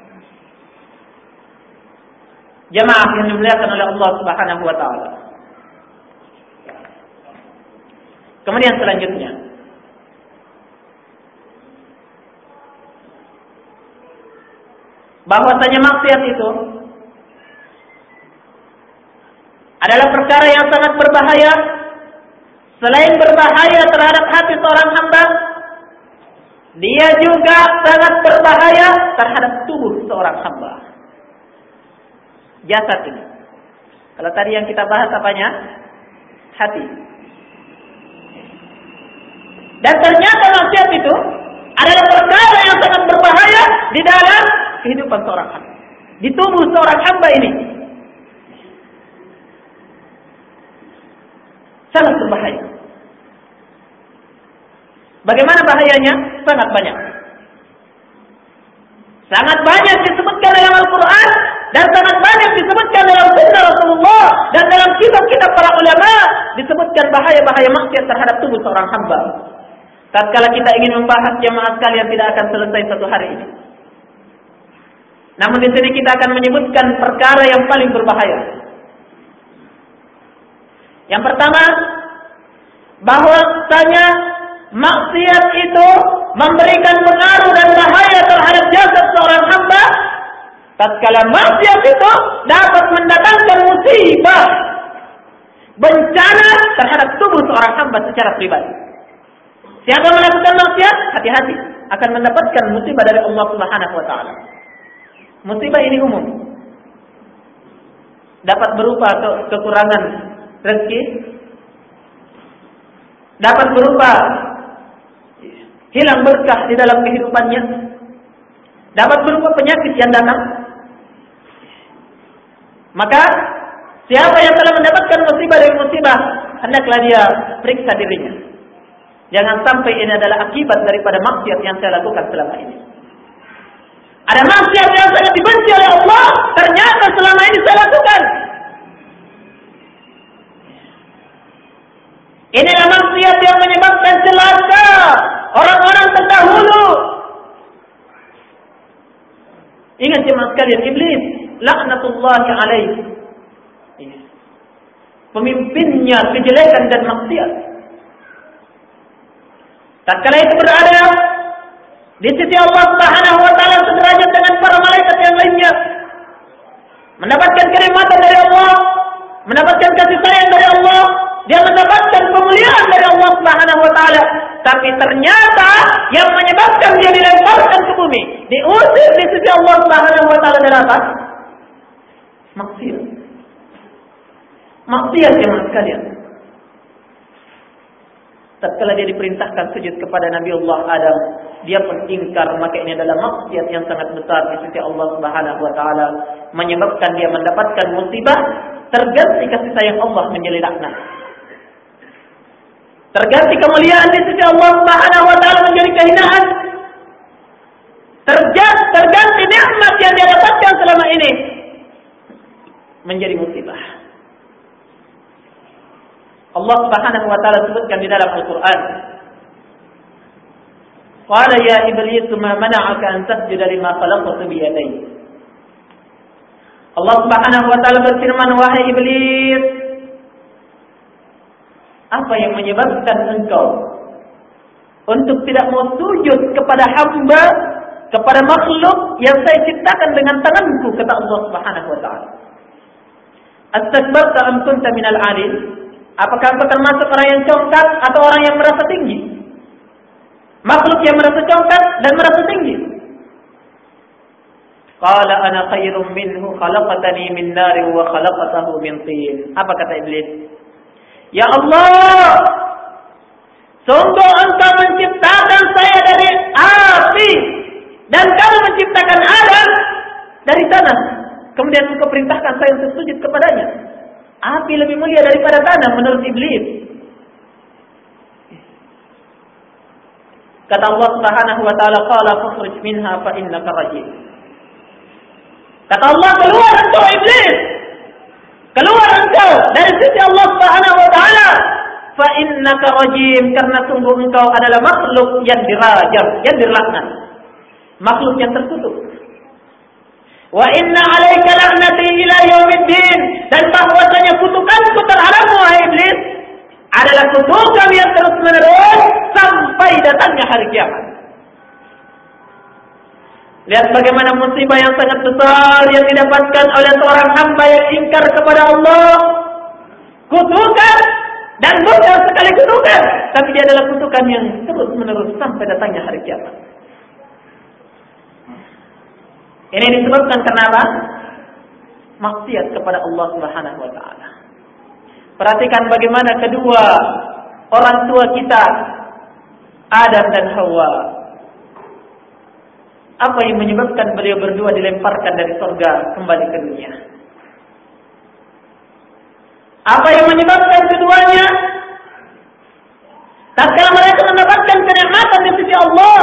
Jemaah yang dimuliakan oleh Allah Subhanahu wa taala. Kemudian selanjutnya, bahwasanya maksiat itu adalah perkara yang sangat berbahaya. Selain berbahaya terhadap hati seorang hamba, dia juga sangat berbahaya terhadap tubuh seorang hamba. Jasad ini. Kalau tadi yang kita bahas apanya? Hati. Dan ternyata maksiat itu adalah perkara yang sangat berbahaya di dalam kehidupan seorang hamba, di tubuh seorang hamba ini. Sangat berbahaya. Bagaimana bahayanya? Sangat banyak. Sangat banyak disebutkan dalam Al-Quran dan sangat banyak disebutkan dalam sunnah Rasulullah dan dalam kitab-kitab para ulama disebutkan bahaya-bahaya maksiat terhadap tubuh seorang hamba. Tatkala kita ingin membahas, jemaah sekalian, tidak akan selesai satu hari ini. Namun di sini kita akan menyebutkan perkara yang paling berbahaya. Yang pertama, bahwasanya maksiat itu memberikan pengaruh dan bahaya terhadap jasad seorang hamba. Tatkala maksiat itu dapat mendatangkan musibah, bencana terhadap tubuh seorang hamba secara pribadi. Siapa melakukan maksiat, hati-hati, akan mendapatkan musibah dari Allah Subhanahu wa taala. Musibah ini umum. Dapat berupa kekurangan rezeki, dapat berupa hilang berkah di dalam kehidupannya, dapat berupa penyakit yang datang. Maka siapa yang telah mendapatkan musibah dari musibah, hendaklah dia periksa dirinya. Jangan sampai ini adalah akibat daripada maksiat yang saya lakukan selama ini. Ada maksiat yang sangat dibenci oleh Allah, ternyata selama ini saya lakukan. Inilah maksiat yang menyebabkan celaka orang-orang terdahulu. Ingat jemaah sekalian, iblis laknatullahi alaihi, pemimpinnya kejelekan dan maksiat. Tatkala itu berada di sisi Allah Subhanahu wa taala sederajat dengan para malaikat yang lainnya, mendapatkan kenikmatan dari Allah, mendapatkan kasih sayang dari Allah, dia mendapatkan kemuliaan dari Allah Subhanahu wa taala. Tapi ternyata yang menyebabkan dia dilemparkan ke bumi, diusir di sisi Allah Subhanahu wa taala adalah apa? Maksiat. Maksiat jemaah sekalian. Tatkala dia diperintahkan sujud kepada Nabi Allah Adam, dia pun ingkar, maka ini adalah maksiat yang sangat besar di sisi Allah Subhanahu wa taala, menyebabkan dia mendapatkan musibah, terganti kasih sayang Allah menjadi laknat. Terganti kemuliaan di sisi Allah Subhanahu wa taala menjadi kehinaan. Terganti nikmat yang dia dapatkan selama ini menjadi musibah. Allah Subhanahu wa taala sebutkan di dalam Al-Qur'an, "Qala ya iblis ma mana'aka an tasjuda lima khalaqtu bi yadayya." Allah Subhanahu wa taala berfirman, "Wahai iblis, apa yang menyebabkan engkau untuk tidak mau sujud kepada hamba, kepada makhluk yang saya ciptakan dengan tanganku?" kata Allah Subhanahu wa taala. "Astakbarta am kunta minal 'alin?" Apakah engkau termasuk orang yang congkak atau orang yang merasa tinggi? Makhluk yang merasa congkak dan merasa tinggi. Qala ana khairum minhu khalaqtani min narin wa khalaqtahu min tin. Apa kata iblis? Ya Allah, sungguh engkau menciptakan saya dari api dan kamu menciptakan Adam dari tanah. Kemudian engkau perintahkan saya untuk sujud kepadanya. Api lebih mulia daripada tanah menurut iblis. Kata Allah Subhanahu wa taala, "Qala fakhruj minha fa innaka rajim." Kata Allah, keluar engkau iblis. Keluar engkau dari sisi Allah Subhanahu wa taala. Fa innaka rajim, karena sungguh engkau adalah makhluk yang dirajam, yang dilaknat. Makhluk yang terkutuk. Wa inna 'alaika la'nati ila yaumiddin, dan bahwasanya kutukanku terhadapmu wahai iblis adalah kutukan yang terus-menerus sampai datangnya hari kiamat. Lihat bagaimana musibah yang sangat besar yang didapatkan oleh seorang hamba yang ingkar kepada Allah. Kutukan dan bukan sekali kutukan, tapi dia adalah kutukan yang terus menerus sampai datangnya hari kiamat. Ini disebabkan kenapa? Maksiat kepada Allah Subhanahu wa taala. Perhatikan bagaimana kedua orang tua kita, Adam dan Hawa. Apa yang menyebabkan beliau berdua dilemparkan dari surga kembali ke dunia? Apa yang menyebabkan keduanya tatkala mereka mendapatkan kenikmatan di sisi Allah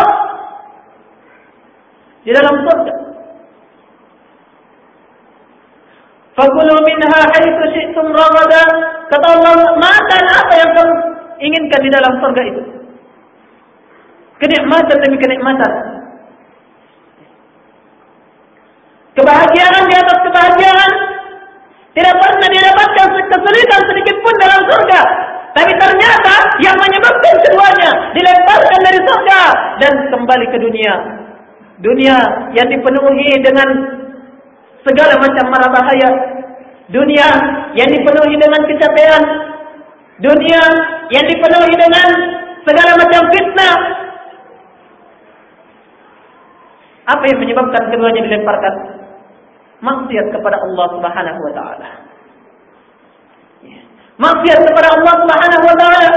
di dalam surga? Fakulu minha haitsu syi'tum ragada. Kata Allah, makan apa yang kamu inginkan di dalam surga itu. Kenikmatan demi kenikmatan. Kebahagiaan di atas kebahagiaan. Tidak pernah didapatkan kesulitan sedikit pun dalam surga. Tapi ternyata yang menyebabkan keduanya dilemparkan dari surga dan kembali ke dunia. Dunia yang dipenuhi dengan segala macam mara bahaya. Dunia yang dipenuhi dengan kecapean. Dunia yang dipenuhi dengan segala macam fitnah. Apa yang menyebabkan keduanya dilemparkan? Maksiat kepada Allah Subhanahu wa taala. Maksiat kepada Allah Subhanahu wa taala.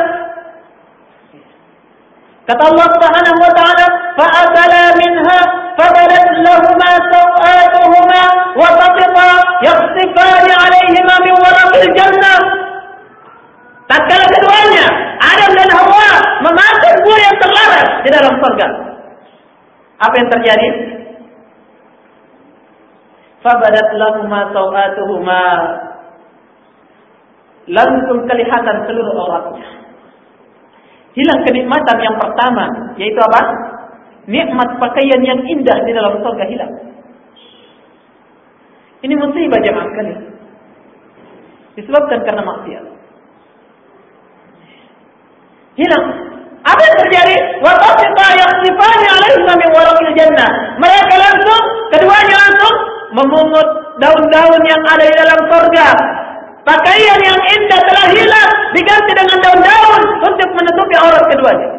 Kata Allah Subhanahu wa taala, "Fa'akala minha fabadat lahumā sawātuhumā wa tafiqā yakhsifāni 'alayhimā min waraqil jannah." Tatkala keduanya, Adam dan Hawa, memakan buah yang terlarang di dalam surga. Apa yang terjadi? Fabadat lahumā sawātuhumā. Langsung kelihatan seluruh auratnya. Hilang kenikmatan yang pertama, yaitu apa? Nikmat pakaian yang indah di dalam surga hilang. Ini musibah jemaah sekalian. Disebabkan karena maksiat. Hilang. Apa yang terjadi? Wa tafiqa yakhsifani 'alaihim min waraqil jannah. Mereka langsung, keduanya langsung memungut daun-daun yang ada di dalam surga. Pakaian yang indah telah hilang, diganti dengan daun-daun untuk menutupi aurat keduanya.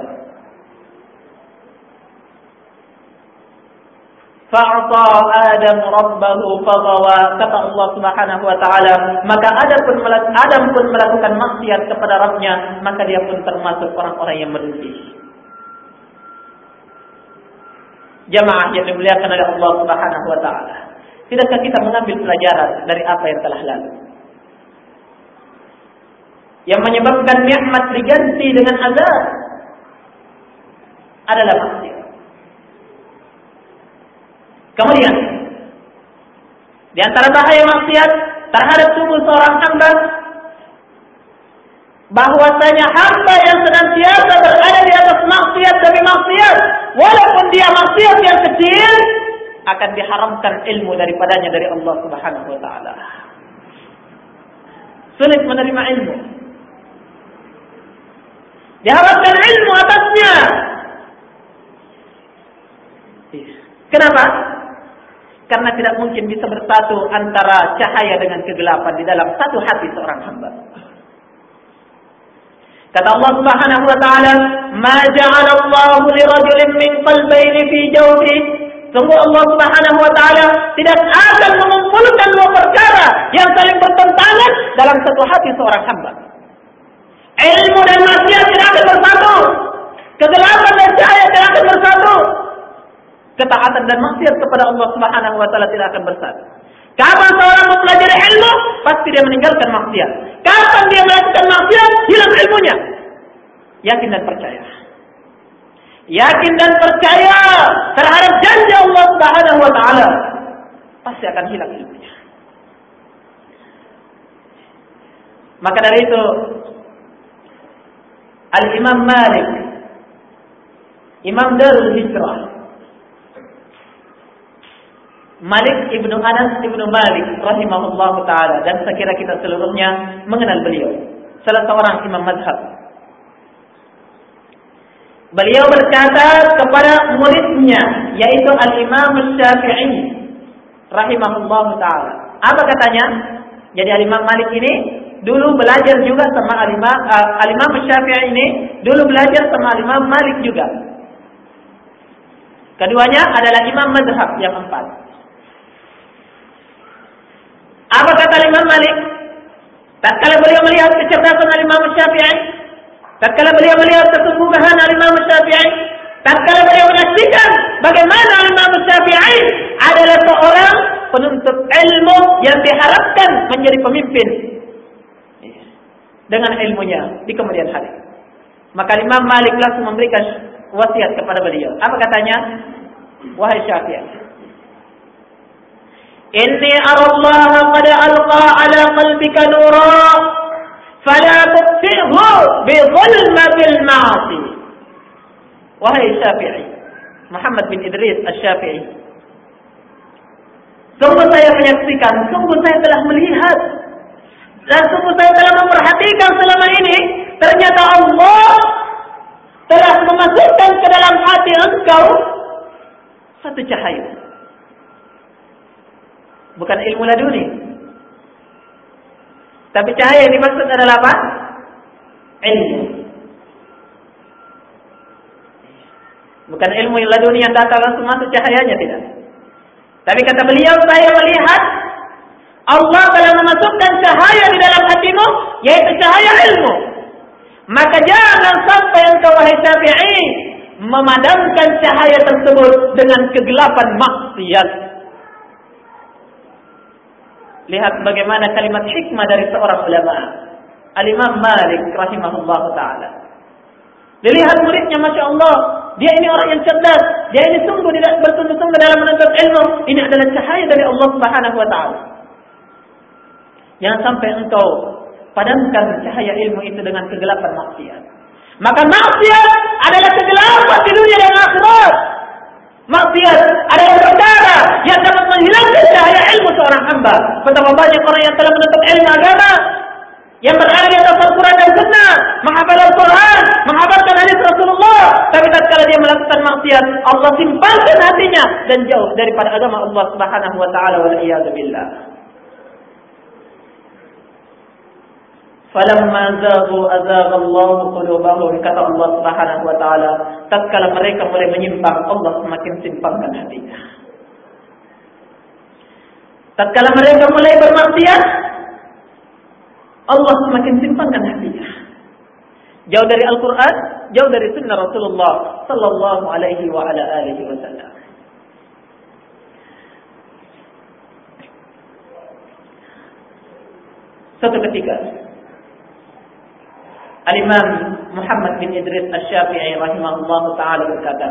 Fa'ata Adam rabbahu faghawa. Kata Allah Subhanahu wa taala, maka Adam pun melakukan maksiat kepada Rabb-nya, maka dia pun termasuk orang-orang yang merugi. Jamaah yang dimuliakan oleh Allah Subhanahu wa taala, tidakkah kita mengambil pelajaran dari apa yang telah lalu? Yang menyebabkan nikmat diganti dengan azab adalah maksiat. Kemudian, di antara bahaya maksiat terhadap tubuh seorang hamba, bahwasanya hamba yang senantiasa berada di atas maksiat demi maksiat, walaupun dia maksiat yang kecil, akan diharamkan ilmu daripadanya dari Allah Subhanahu wa taala. Sulit menerima ilmu. Diharapkan ilmu atasnya. Kenapa? Karena tidak mungkin bisa bersatu antara cahaya dengan kegelapan di dalam satu hati seorang hamba. Kata Allah Subhanahu wa taala, "Ma ja'ala Allahu li rajulin min qalbayni fi jawfi." Sungguh Allah Subhanahu wa taala tidak akan mengumpulkan dua perkara yang saling bertentangan dalam satu hati seorang hamba. Ilmu dan maksiat tidak akan bersatu. Kegelapan dan cahaya tidak akan bersatu. Ketaatan dan maksiat kepada Allah Subhanahu wa taala tidak akan bersatu. Kapan seorang mempelajari ilmu, pasti dia meninggalkan maksiat. Kapan dia melakukan maksiat, hilang ilmunya. Yakin dan percaya. Yakin dan percaya terhadap janji Allah Subhanahu wa taala, pasti akan hilang ilmunya. Maka dari itu Al-Imam Malik, Imam Darul Hijrah, Malik ibnu Anas ibnu Malik rahimahullah ta'ala, dan saya kira kita seluruhnya mengenal beliau, salah seorang imam madhab. Beliau berkata kepada muridnya, yaitu Al-Imam Syafi'i rahimahullah ta'ala. Apa katanya? Jadi Al-Imam Malik ini dulu belajar juga sama Al-Imam Syafi'i ini dulu belajar sama Al-Imam Malik juga. Keduanya adalah imam mazhab yang empat. Apa kata Imam Malik? Tatkala beliau melihat kecerdasan Imam Syafi'i, tatkala beliau melihat kesungguhan Imam Syafi'i, tatkala beliau menyaksikan bagaimana Imam Syafi'i adalah seorang penuntut ilmu yang diharapkan menjadi pemimpin dengan ilmunya di kemudian hari. Maka Imam Malik langsung memberikan wasiat kepada beliau. Apa katanya? Wahai Syafi'i, inni arallaha qad alqa ala qalbika nura fala tutfi'hu bi dhulmatil ma'asi. Wahai Syafi'i, Muhammad bin Idris Asy-Syafi'i, sungguh saya menyaksikan, sungguh saya telah melihat, dan sungguh saya telah memperhatikan selama ini, ternyata Allah telah memasukkan ke dalam hati engkau satu cahaya. Bukan ilmu laduni, tapi cahaya yang dimaksud adalah apa? Ilmu. Bukan ilmu laduni yang datang langsung masuk cahayanya, tidak. Tapi kata beliau, saya melihat Allah telah memasukkan cahaya di dalam hatimu, yaitu cahaya ilmu. Maka jangan sampai engkau, wahai Syafi'i, memadamkan cahaya tersebut dengan kegelapan maksiat. Lihat bagaimana kalimat hikmah dari seorang ulama, Al-Imam Malik rahimahullah ta'ala. Dilihat muridnya, Masya Allah, dia ini orang yang cerdas, dia ini sungguh tidak bersungguh-sungguh dalam menuntut ilmu. Ini adalah cahaya dari Allah Subhanahu wa ta'ala. Jangan sampai engkau padamkan cahaya ilmu itu dengan kegelapan maksiat. Maka maksiat adalah kegelapan di dunia dan akhirat. Maksiat adalah perkara yang dapat menghilangkan cahaya ilmu seorang hamba. Betapa banyak orang yang telah menuntut ilmu agama, yang berada di atas Al-Quran dan Sunnah, menghafal Al-Quran, menghafalkan hadis Rasulullah, tapi tatkala dia melakukan maksiat, Allah simpalkan hatinya dan jauh daripada agama Allah Subhanahu wa ta'ala, wal iyadu billah. Falamma zaghu azagha Allahu qulubahum, kata Allah Subhanahu wa ta'ala, tatkala mereka mulai menyimpang, Allah semakin simpangkan hatinya. Tatkala mereka mulai bermaksiat, Allah semakin simpangkan hatinya. Jauh dari Al-Quran, jauh dari sunnah Rasulullah sallallahu alaihi wa ala alihi wasallam. Suatu ketika Al-Imam Muhammad bin Idris Asy-Syafi'i rahimahullah ta'ala berkata,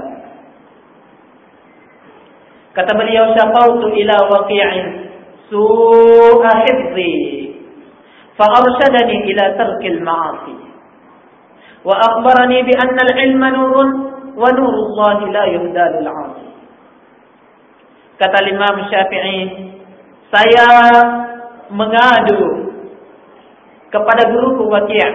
kata beliau, syaqautu ila waqi'in su'a hifzi fa'arshadani ila tarkil ma'asi wa akhbarani bi anna al-ilma nurun wa nurullahi la yuhda lil 'asi. Kata Imam Syafi'i, saya mengadu kepada guruku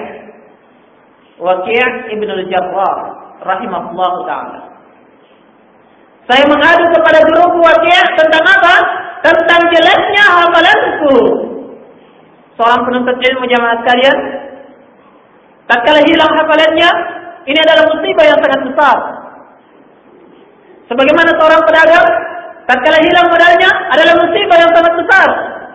Waqi' Ibn al-Jarrah rahimahullah ta'ala. Saya mengadu kepada guruku Waqi' tentang apa? Tentang jeleknya hafalanku. Seorang penuntut ilmu jamaah sekalian, tatkala hilang hafalannya, ini adalah musibah yang sangat besar. Sebagaimana seorang pedagang, tatkala hilang modalnya, adalah musibah yang sangat besar.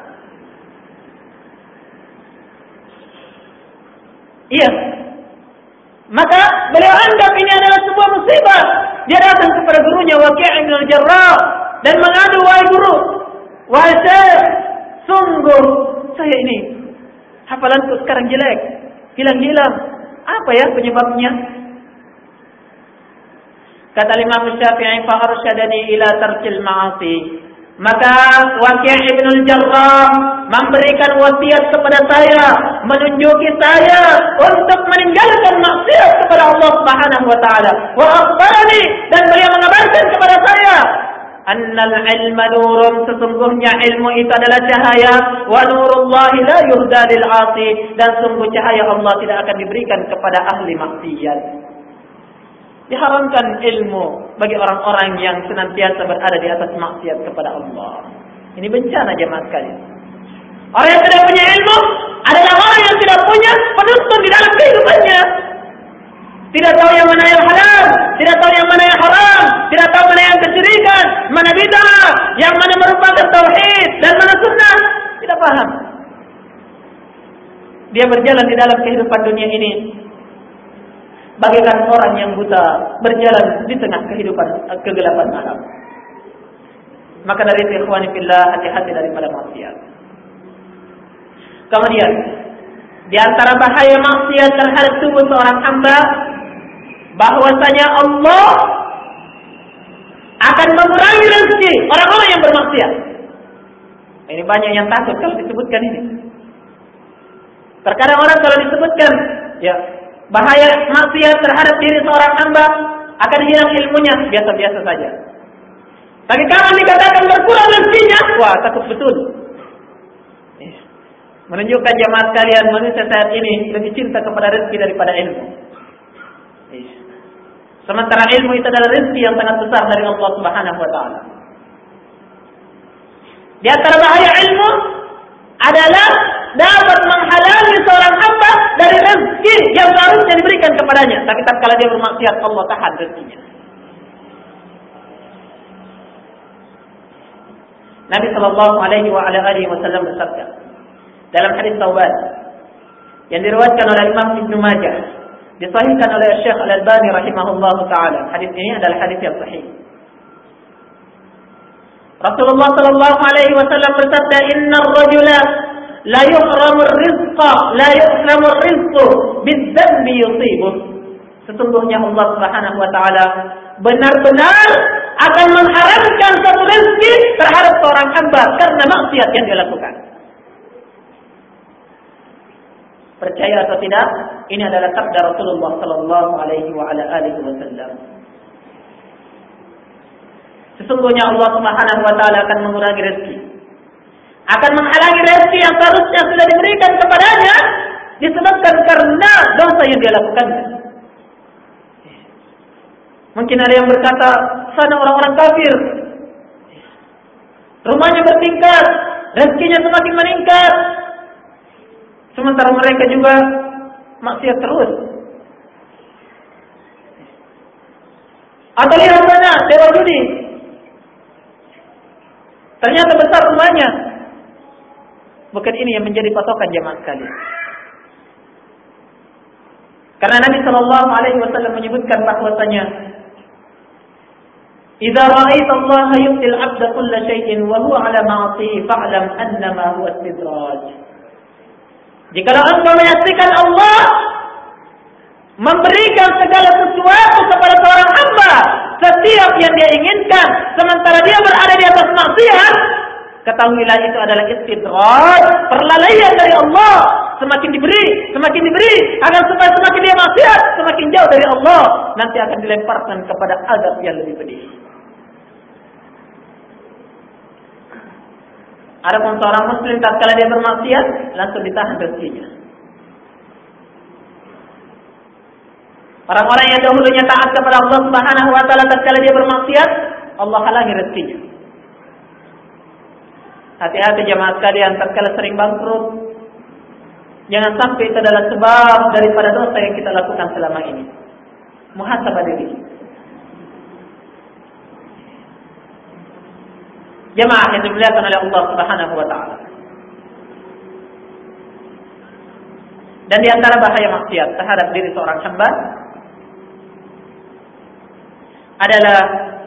Iya. Maka beliau anggap ini adalah sebuah musibah. Dia datang kepada gurunya Waqi' Ibn al-Jarrah dan mengadu, wahai guru, wahai Syekh, sungguh saya ini hafalanku sekarang jelek, hilang-hilang. Apa ya penyebabnya? Kata Imam Syafi'i, fa arsyadani ila tarkil ma'asi. Maka Waqi' Ibn al-Jarrah memberikan wasiat kepada saya, menunjuki saya untuk meninggalkan maksiat kepada Allah Subhanahu wa ta'ala. Wa akhbarani, dan beliau mengabarkan kepada saya, annal ilma nurun, sesungguhnya ilmu itu adalah cahaya, wa nurullahi la yuhda lil 'asi, dan sungguh cahaya Allah tidak akan diberikan kepada ahli maksiat. Diharamkan ilmu bagi orang-orang yang senantiasa berada di atas maksiat kepada Allah. Ini bencana jemaah sekalian. Orang yang tidak punya ilmu adalah orang yang tidak punya penuntun di dalam kehidupannya. Tidak tahu yang mana yang halal, tidak tahu yang mana yang haram, tidak tahu mana yang kesyirikan, mana bid'ah, yang mana merupakan tauhid dan mana sunnah. Tidak paham. Dia berjalan di dalam kehidupan dunia ini bagaikan orang yang buta berjalan di tengah kehidupan kegelapan malam. Maka dari itu ikhwani fillah, hati-hati daripada maksiat. Kemudian di antara bahaya maksiat terhadap tubuh seorang hamba, bahwasanya Allah akan mengurangi rezeki orang-orang yang bermaksiat. Ini banyak yang takut kalau disebutkan ini. Terkadang orang kalau disebutkan bahaya maksiat terhadap diri seorang hamba, akan hilang ilmunya, biasa-biasa saja. Tapi kalau dikatakan berkurang rezekinya, wah takut betul. Menunjukkan jemaah sekalian, manusia saat ini lebih cinta kepada rezeki daripada ilmu. Sementara ilmu itu adalah rezeki yang sangat besar dari Allah Subhanahu wa taala. Di antara bahaya ilmu adalah dapat menghalangi seorang hamba dari rezeki yang seharusnya diberikan kepadanya. Tapi tatkala dia bermaksiat, Allah tahan rezekinya. Nabi sallallahu alaihi wasallam bersabda dalam hadis Tauban yang diriwayatkan oleh Imam Ibnu Majah, disahihkan oleh Syekh Al-Albani rahimahullahu taala. Hadis ini adalah hadis yang sahih. Rasulullah sallallahu alaihi wasallam bersabda, "Innar rajula la yuhramu rizqa, la yuhramu rizqu bidzambi yusibuh." Sesungguhnya Allah Subhanahu wa taala benar-benar akan mengharamkan satu rezeki terhadap seorang hamba karena maksiat yang dia lakukan. Percaya atau tidak, ini adalah sabda Rasulullah sallallahu alaihi wasallam. Sesungguhnya Allah Subhanahu wa taala akan mengurangi rezeki, akan menghalangi rezeki yang seharusnya sudah diberikan kepadanya disebabkan karena dosa yang dia lakukan. Mungkin ada yang berkata, sana orang-orang kafir, rumahnya bertingkat, rezekinya semakin meningkat, sementara mereka juga maksiat terus. Atau lihat sana, dewa judi, ternyata besar rumahnya. Bukan ini yang menjadi patokan jemaah sekalian. Karena Nabi sallallahu alaihi wasallam menyebutkan bahwasanya idza ra'aita Allah yu'til 'abda kulla shay'in wa huwa 'ala ma'asihi fa'lam annama huwa istidraj. Jika engkau menyaksikan Allah memberikan segala sesuatu kepada seorang hamba, setiap yang dia inginkan, sementara dia berada di atas maksiat, ketahuilah itu adalah istidraj, perlalaian dari Allah. Semakin diberi, agar supaya semakin dia maksiat, semakin jauh dari Allah, nanti akan dilemparkan kepada azab yang lebih pedih. Adapun seorang muslim tatkala dia bermaksiat, langsung ditahan rezekinya. Orang-orang yang dahulunya taat kepada Allah Subhanahu wa taala, tatkala dia bermaksiat, Allah halangi rezekinya. Hati-hati jemaah sekalian, tatkala sering bangkrut, jangan sampai itu adalah sebab daripada dosa yang kita lakukan selama ini. Muhasabah diri. Jemaah yang dimuliakan oleh Allah Subhanahu wa taala. Dan di antara bahaya maksiat terhadap diri seorang hamba adalah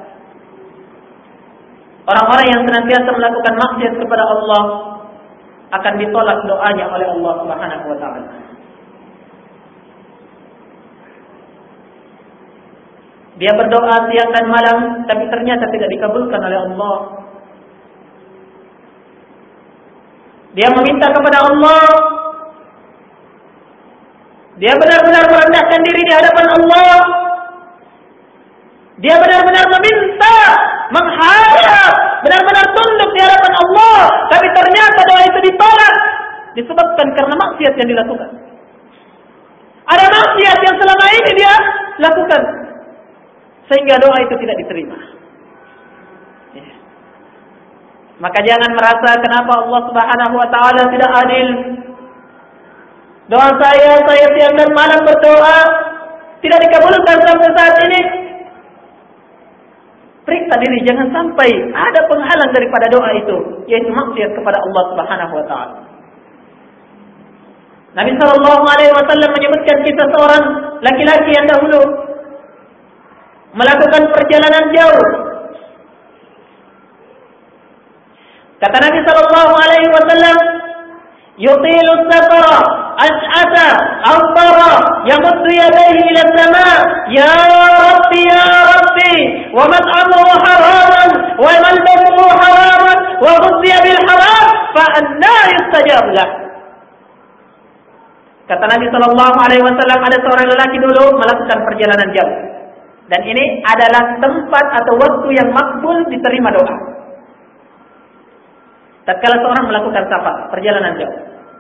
orang-orang yang senantiasa melakukan maksiat kepada Allah akan ditolak doanya oleh Allah Subhanahu wa taala. Dia berdoa siang dan malam, tapi ternyata tidak dikabulkan oleh Allah. Dia meminta kepada Allah, dia benar-benar merendahkan diri di hadapan Allah, dia benar-benar meminta, mengharap, benar-benar tunduk di hadapan Allah, tapi ternyata doa itu ditolak disebabkan karena maksiat yang dilakukan. Ada maksiat yang selama ini dia lakukan, sehingga doa itu tidak diterima. Ya. Maka jangan merasa kenapa Allah Subhanahu wa taala tidak adil. Doa saya siang dan malam berdoa tidak dikabulkan sampai saat ini. Periksa diri, jangan sampai ada penghalang daripada doa itu, yaitu maksiat kepada Allah Subhanahu wa taala. Nabi sallallahu alaihi wasallam menyebutkan kisah seorang laki-laki yang dahulu melakukan perjalanan jauh. Kata Nabi sallallahu alaihi wasallam, "Yutilu as-safara ash'ata aghbara yamuddu yadayhi ila as-sama' ya rabbi wa mat'amuhu haraman wa malbasuhu haraman wa ghudhiya bil haram fa anna yustajab lah." Kata Nabi sallallahu alaihi wasallam, ada seorang lelaki dulu melakukan perjalanan jauh. Dan ini adalah tempat atau waktu yang makbul diterima doa. Tatkala seorang melakukan safar, perjalanan jauh.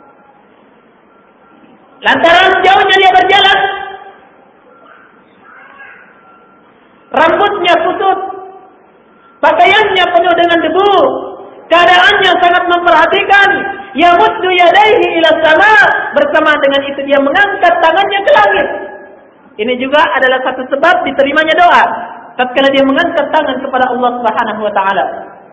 Lantaran jauhnya dia berjalan, rambutnya kusut, pakaiannya penuh dengan debu, keadaannya sangat memperhatikan. Yamuddu yadayhi ila sama, bersama dengan itu dia mengangkat tangannya ke langit. Ini juga adalah satu sebab diterimanya doa, tatkala dia mengangkat tangan kepada Allah Subhanahu wa taala.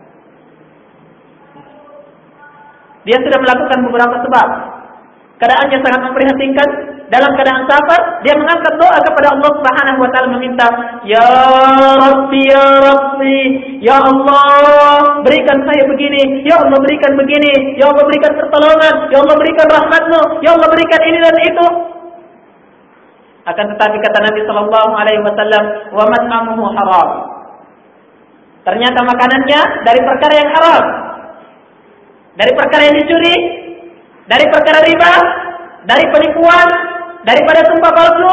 Dia sudah melakukan beberapa sebab. Keadaannya sangat memprihatinkan. Dalam keadaan safar, dia mengangkat doa kepada Allah Subhanahu wa taala meminta, "Ya Rabbi, ya Allah, berikan saya begini, ya Allah berikan begini, ya Allah berikan pertolongan, ya Allah berikan rahmat-Mu, ya Allah berikan ini dan itu." Akan tetapi kata Nabi sallallahu alaihi wasallam, "Wa mat'amuhu haram." Ternyata makanannya dari perkara yang haram. Dari perkara yang dicuri, dari perkara riba, dari penipuan, daripada sumpah palsu.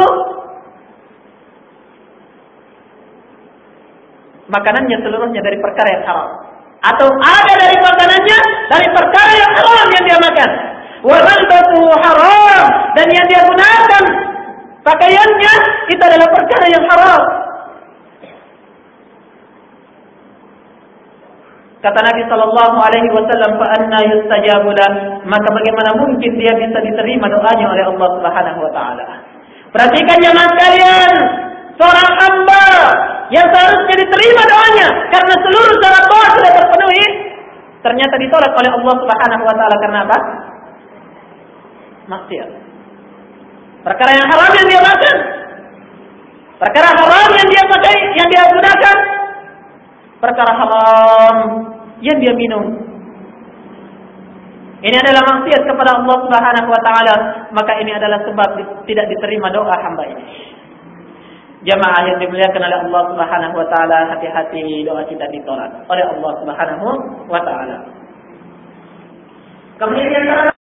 Makanannya seluruhnya dari perkara yang haram. Atau ada dari makanannya dari perkara yang haram yang dia makan. Wa malbasuhu haram, dan yang dia gunakan pakaiannya itu adalah perkara yang haram. Kata Nabi sallallahu alaihi wasallam, "Fa anna yustajabu lah?" Maka bagaimana mungkin dia bisa diterima doanya oleh Allah Subhanahu wa taala? Perhatikan jemaah sekalian, seorang hamba yang seharusnya diterima doanya karena seluruh syarat doa sudah terpenuhi, ternyata ditolak oleh Allah Subhanahu wa taala karena apa? Maksiat. Perkara yang haram yang dia makan, perkara haram yang dia pakai, yang dia gunakan, perkara haram yang dia minum. Ini adalah maksiat kepada Allah Subhanahu wa taala, maka ini adalah sebab tidak diterima doa hamba ini. Jamaah yang dimuliakan oleh Allah Subhanahu wa taala, hati-hati doa kita ditolak oleh Allah Subhanahu wa taala. Kemudian